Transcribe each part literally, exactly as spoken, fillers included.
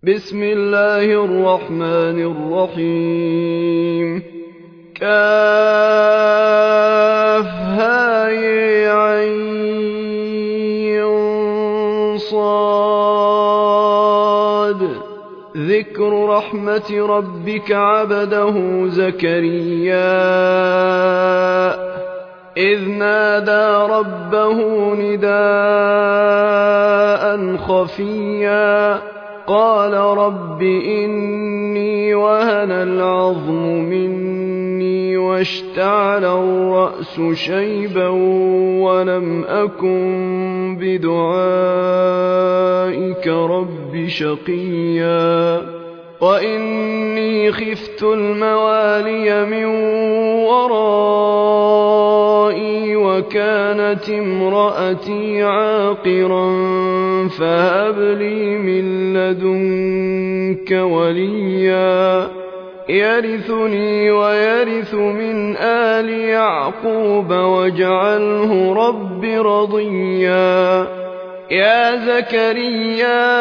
بسم الله الرحمن الرحيم. كافها يا عين صاد. ذكر رحمة ربك عبده زكريا إذ نادى ربه نداء خفيا قال رب إني وهن العظم مني واشتعل الرأس شيبا ولم أكن بدعائك رب شقيا وإني خفت الموالي من ورائي وكانت امرأتي عاقرا فهب لي من لدنك وليا يرثني ويرث من آل يعقوب واجعله رب رضيا. يا زكريا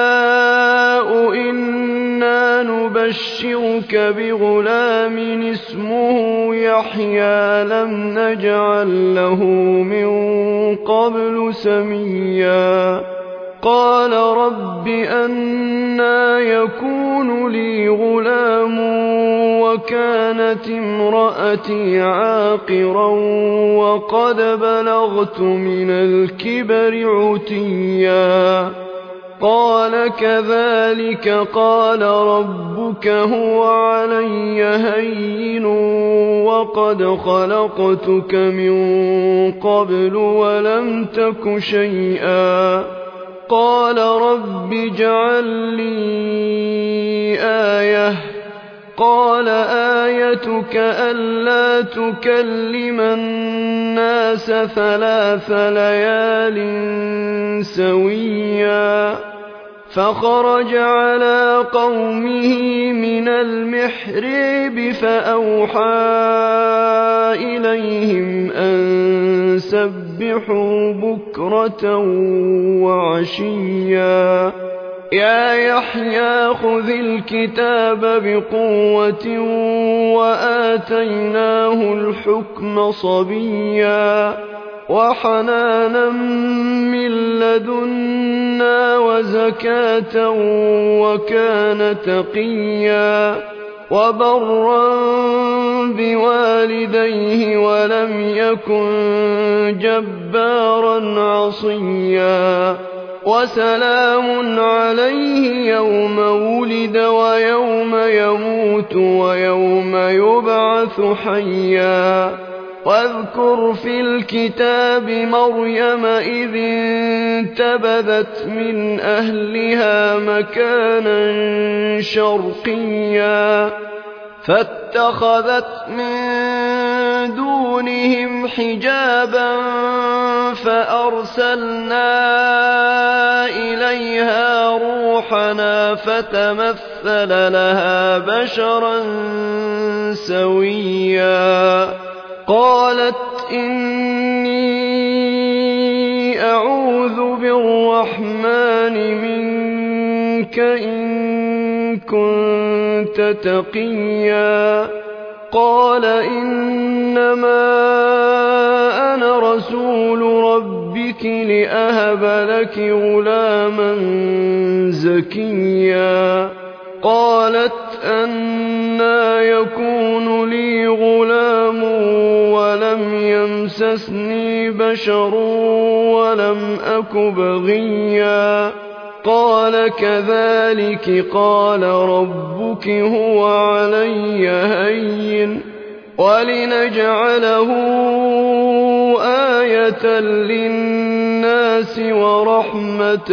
إنا نبشرك بغلام اسمه يحيى لم نجعل له من قبل سميا قال رب أنى يكون لي غلام وكانت امرأتي عاقرا وقد بلغت من الكبر عتيا قال كذلك قال ربك هو علي هين وقد خلقتك من قبل ولم تك شيئا قال رب اجعل لي آية قال آيتك ألا تكلم الناس ثلاث ليال سويا فخرج على قومه من المحراب فأوحى إليهم أن سبحوا بكرة وعشيا يا يحيى خذ الكتاب بقوة وآتيناه الحكم صبيا وحنانا من لدنا وزكاة وكان تقيا وبرا بوالديه ولم يكن جبارا عصيا وسلام عليه يوم ولد ويوم يموت ويوم يبعث حيا واذكر في الكتاب مريم إذ انتبذت من أهلها مكانا شرقيا فاتخذت من دونهم حجابا فأرسلنا إليها روحنا فتمثل لها بشرا سويا قالت إني أعوذ بالرحمن منك إن كنت تقيا قال إنما أنا رسول ربك لأهب لك غلاما زكيا قالت أنى يكون لي غلام ولم يمسسني بشر ولم أك بغيا قال كذلك قال ربك هو علي هين ولنجعله آية للناس ورحمة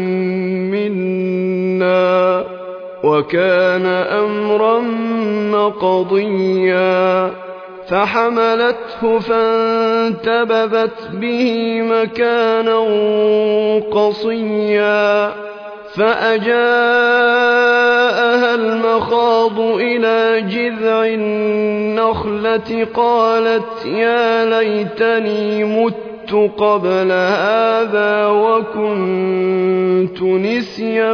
منا وكان أمرا مقضيا فحملته فانتبذت به مكانا قصيا فأجاءها المخاض إلى جذع النخلة قالت يا ليتني مت مت قبل هذا وكنت نسيا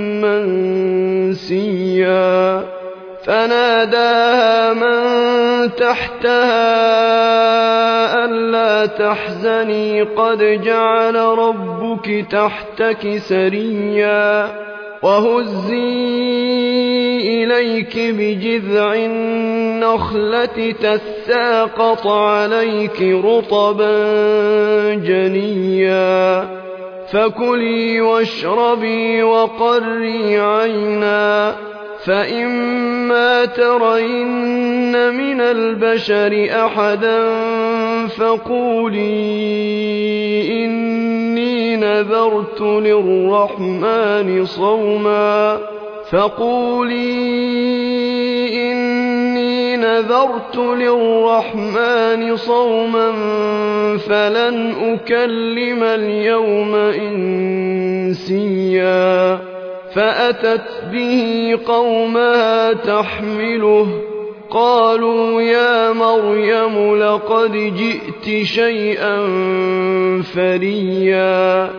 منسيا فناداها من تحتها ألا تحزني قد جعل ربك تحتك سريا وهزي إليك بجذع النخلة تساقط عليك رطبا جنيا فكلي واشربي وقري عينا فإما ترين من البشر أحدا فقولي إني نذرت للرحمن صوما فقولي إني نذرت للرحمن صوما فلن أكلم اليوم إنسيا فأتت به قومها تحمله قالوا يا مريم لقد جئت شيئا فريا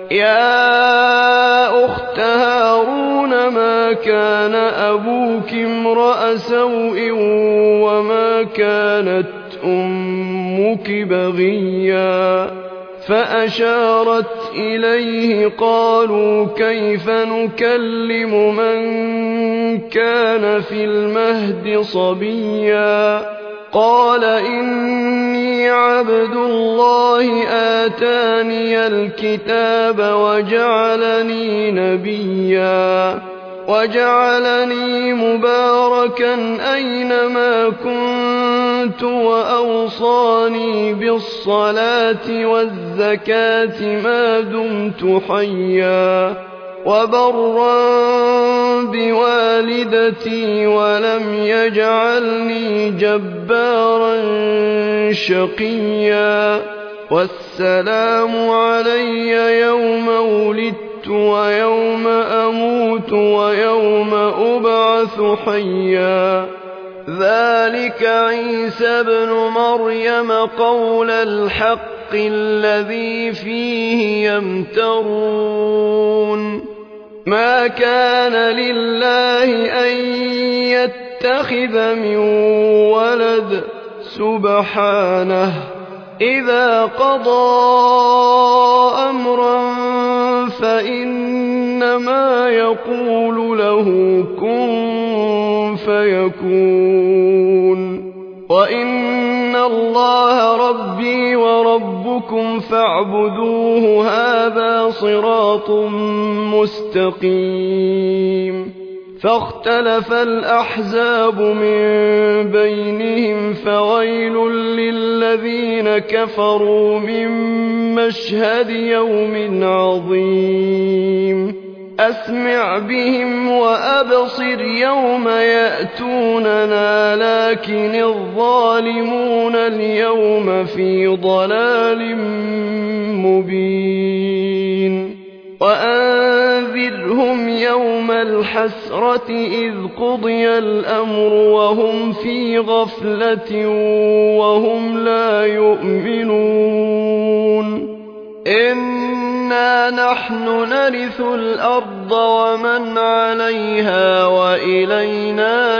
يا أخت هارون ما كان أبوك امرأ سوء وما كانت أمك بغيا فأشارت إليه قالوا كيف نكلم من كان في المهد صبيا قال إني عبد الله آتاني الكتاب وجعلني نبيا وجعلني مباركا أينما كنت وأوصاني بالصلاة والزكاة ما دمت حيا وبرا بوالدتي ولم يجعلني جبارا شقيا والسلام علي يوم ولدت ويوم أموت ويوم أبعث حيا ذلك عيسى ابن مريم قول الحق الذي فيه يمترون ما كان لله أن يتخذ من ولد سبحانه إذا قضى أمرا فإنما يقول له كن فيكون وإن الله ربي وربكم فاعبدوه هذا صراط مستقيم فاختلف الأحزاب من بينهم فويل للذين كفروا من مشهد يوم عظيم أسمع بهم وأبصر يوم يأتوننا لكن الظالمون اليوم في ضلال مبين وأنذرهم يوم الحسرة إذ قضي الأمر وهم في غفلة وهم لا يؤمنون إنا نحن نرث الأرض ومن عليها وإلينا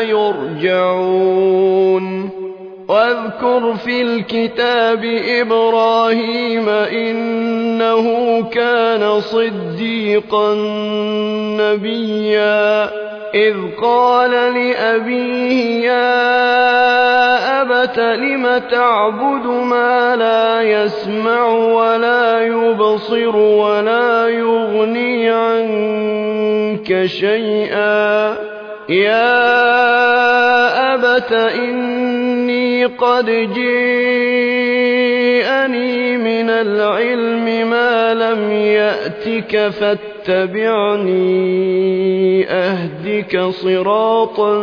يرجعون واذكر في الكتاب إبراهيم إنه كان صديقا نبيا إذ قال لأبيه يا أبت لم تعبد ما لا يسمع ولا يبصر ولا يغني عنك شيئا يا أبت إني قد جيءني من العلم ما لم يأتك فاتبعني أهدك صراطا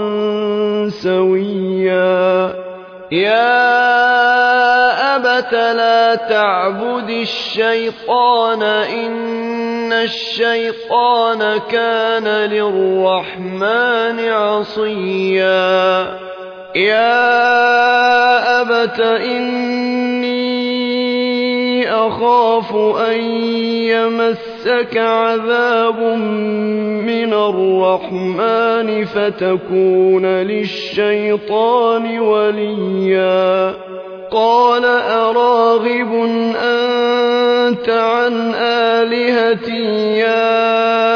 سويا يا أبت لا تعبد الشيطان إن الشيطان كان للرحمن عصيا يا أبت إني أخاف أن يمسك عذاب من الرحمن فتكون للشيطان وليا قال أراغب أنت عن آلهتي يا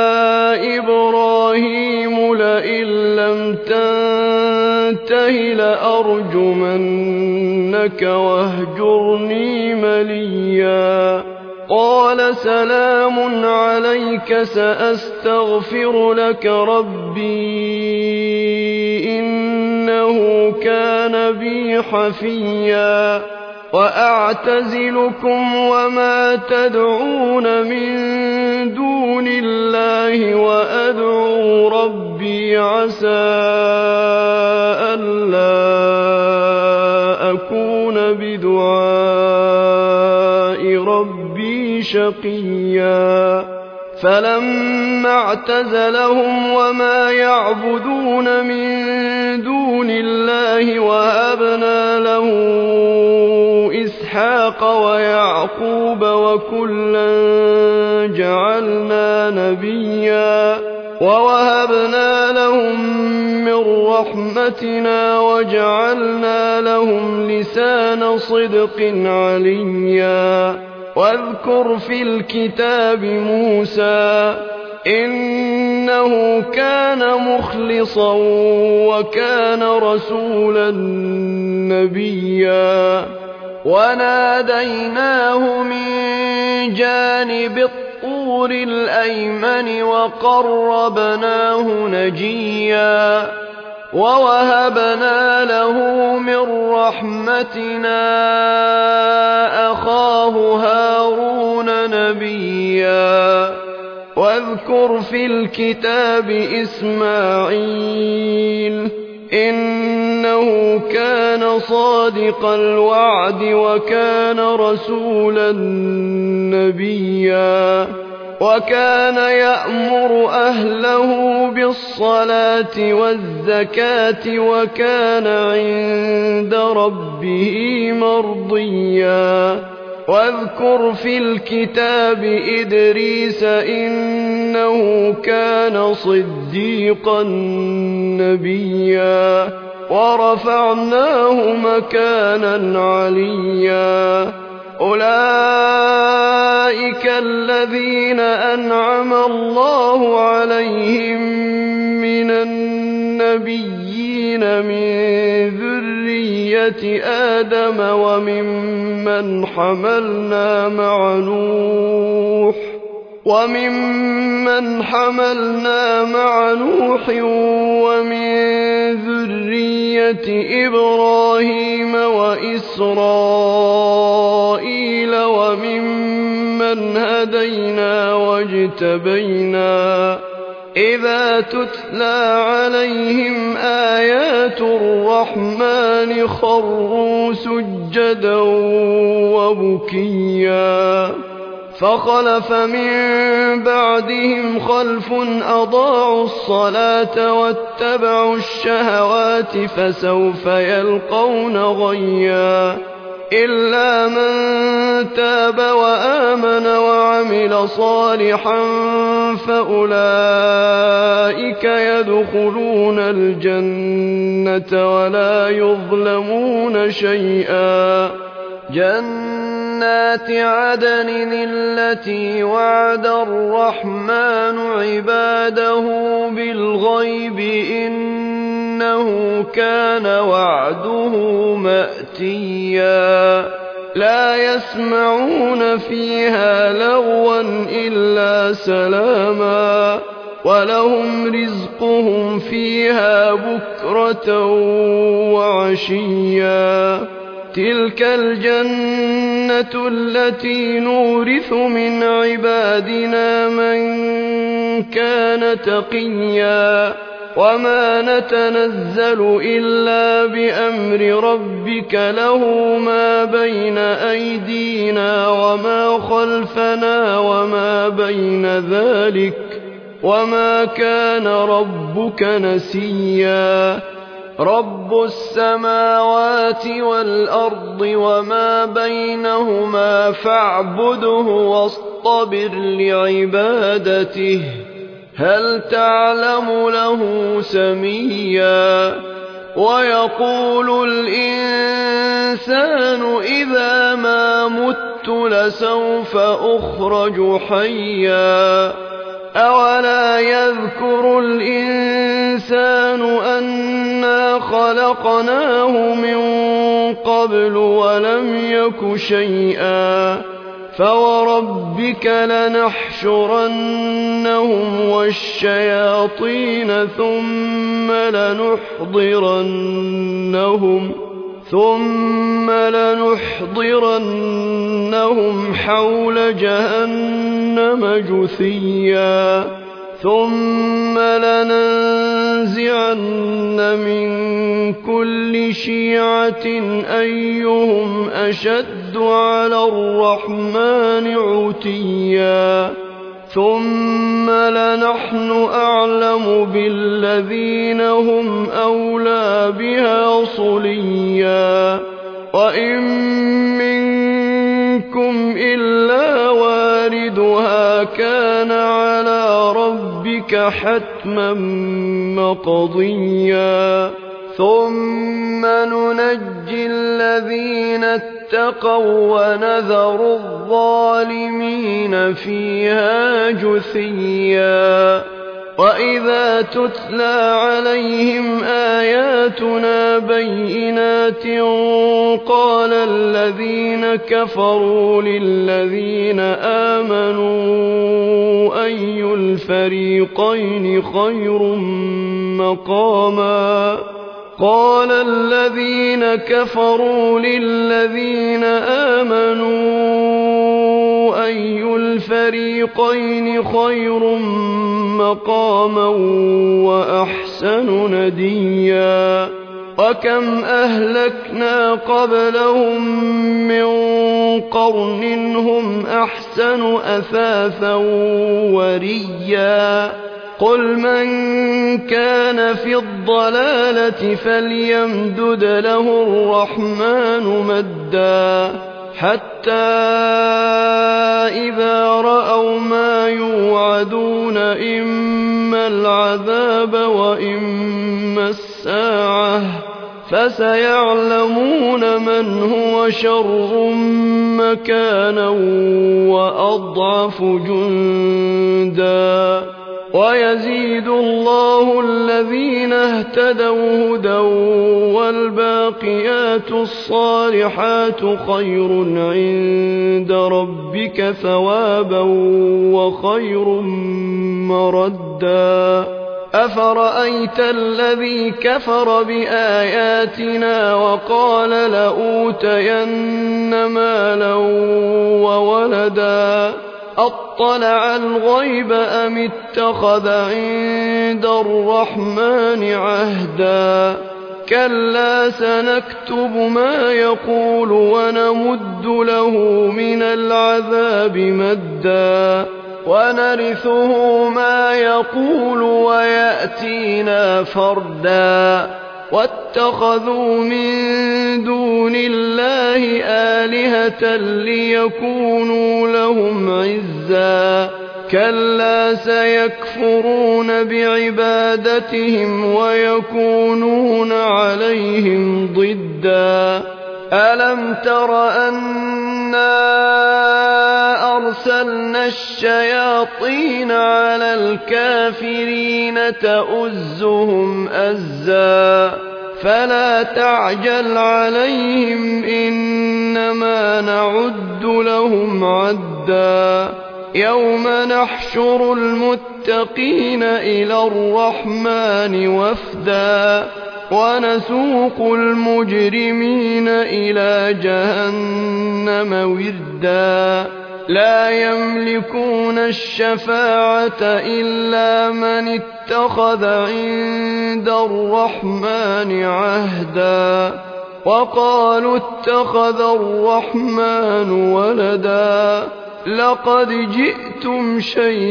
إبراهيم لئن لم تنته لأرجمنك واهجرني مليا قال سلام عليك سأستغفر لك ربي إنه كان بي حفيا وأعتزلكم وما تدعون من دون الله وأدعو ربي عسى ألا أكون بدعاء ربي شقيا فلما اعتزلهم وما يعبدون من دون الله وهبنا له إسحاق ويعقوب وكلا جعلنا نبيا ووهبنا لهم من رحمتنا وجعلنا لهم لسان صدق عليا واذكر في الكتاب موسى إنه كان مخلصا وكان رسولا نبيا وناديناه من جانب الطور الأيمن وقربناه نجيا ووهبنا له من رحمتنا أخاه هارون نبيا واذكر في الكتاب إسماعيل إنه كان صادق الوعد وكان رسولا نبيا وكان يأمر أهله بالصلاة والزكاة وكان عند ربه مرضيا واذكر في الكتاب إدريس إنه كان صديقا نبيا ورفعناه مكانا عليا أولئك الذين أنعم الله عليهم من النبيين من ذرية آدم وممن حملنا مع نوح وممن حملنا مع نوح ومن ذرية إبراهيم وإسرائيل وممن هدينا واجتبينا إذا تتلى عليهم آيات الرحمن خروا سجدا وبكيا فخلف من بعدهم خلف أضاعوا الصلاة واتبعوا الشهوات فسوف يلقون غيا إلا من تاب وآمن وعمل صالحا فأولئك يدخلون الجنة ولا يظلمون شيئا جنات عدن التي وعد الرحمن عباده بالغيب إنه كان وعده مأتيا لا يسمعون فيها لغوا إلا سلاما ولهم رزقهم فيها بكرة وعشيا تلك الجنة التي نورث من عبادنا من كان تقيا وما نتنزل إلا بأمر ربك له ما بين أيدينا وما خلفنا وما بين ذلك وما كان ربك نسيا رب السماوات والأرض وما بينهما فاعبده واصطبر لعبادته هل تعلم له سميا ويقول الإنسان إذا ما مت لسوف أخرج حيا أولا يذكر الإنسان أنا خلقناه من قبل ولم يك شيئا فوربك لنحشرنهم والشياطين ثم لنحضرنهم ثم لنحضرنهم حول جهنم جثيا ثم لننزعن من كل شيعة أيهم أشد على الرحمن عتيا ثم لنحن أعلم بالذين هم أولى بها صليا وإن منكم إلا واردها كان على ربك حتما مقضيا ثم ننجي الذين اتقوا ونذر الظالمين فيها جثيا وإذا تتلى عليهم آياتنا بينات قال الذين كفروا للذين آمنوا أي الفريقين خير مقاما قال الذين كفروا للذين آمنوا أي الفريقين خير مقاما وأحسن نديا وكم أهلكنا قبلهم من قرن هم أحسن أثاثا وريا قل من كان في الضلالة فليمدد له الرحمن مدا حتى إذا رأوا ما يوعدون إما العذاب وإما الساعة فسيعلمون من هو شر مكانا وأضعف جندا ويزيد الله الذين اهتدوا هدى والباقيات الصالحات خير عند ربك ثوابا وخير مردا أفرأيت الذي كفر بآياتنا وقال لأوتين مالا وولدا أطلع الغيب أم اتخذ عند الرحمن عهدا كلا سنكتب ما يقول ونمد له من العذاب مدا ونرثه ما يقول ويأتينا فردا واتخذوا من دون الله آلهة ليكونوا لهم عزا كلا سيكفرون بعبادتهم ويكونون عليهم ضدا ألم تر أنا أرسلنا الشياطين على الكافرين تؤزهم أزا فلا تعجل عليهم إنما نعد لهم عدا يوم نحشر المتقين إلى الرحمن وفدا ونسوق المجرمين إلى جهنم وردا لا يملكون الشفاعة إلا من اتخذ عند الرحمن عهدا وقالوا اتخذ الرحمن ولدا لقد جئتم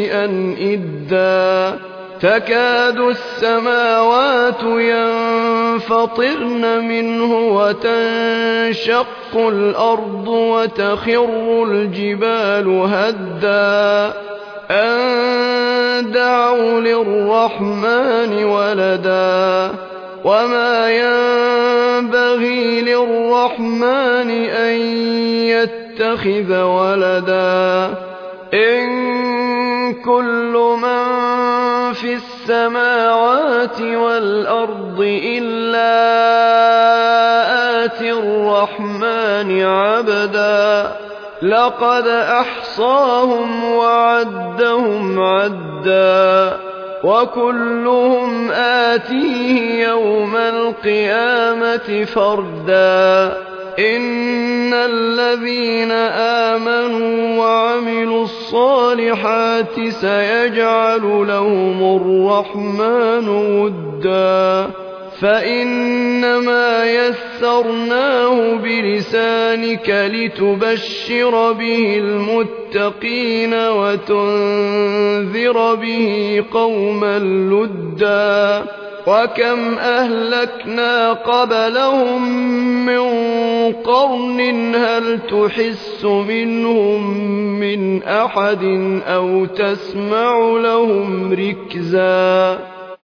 شيئا إدا تكاد السماوات ينفطرن ينفطرن منه وتنشق الأرض وتخر الجبال هدا أن دعوا للرحمن ولدا وما ينبغي للرحمن أن يتخذ ولدا إن كل من في السماوات والأرض إلا آتي الرحمن عبدا لقد أحصاهم وعدهم عدا وكلهم آتيه يوم القيامة فردا إن الذين آمنوا وعملوا الصالحات سيجعل لهم الرحمن ودا فإنما يسرناه بلسانك لتبشر به المتقين وتنذر به قوما لدا وكم أهلكنا قبلهم من قرن هل تحس منهم من أحد أو تسمع لهم ركزا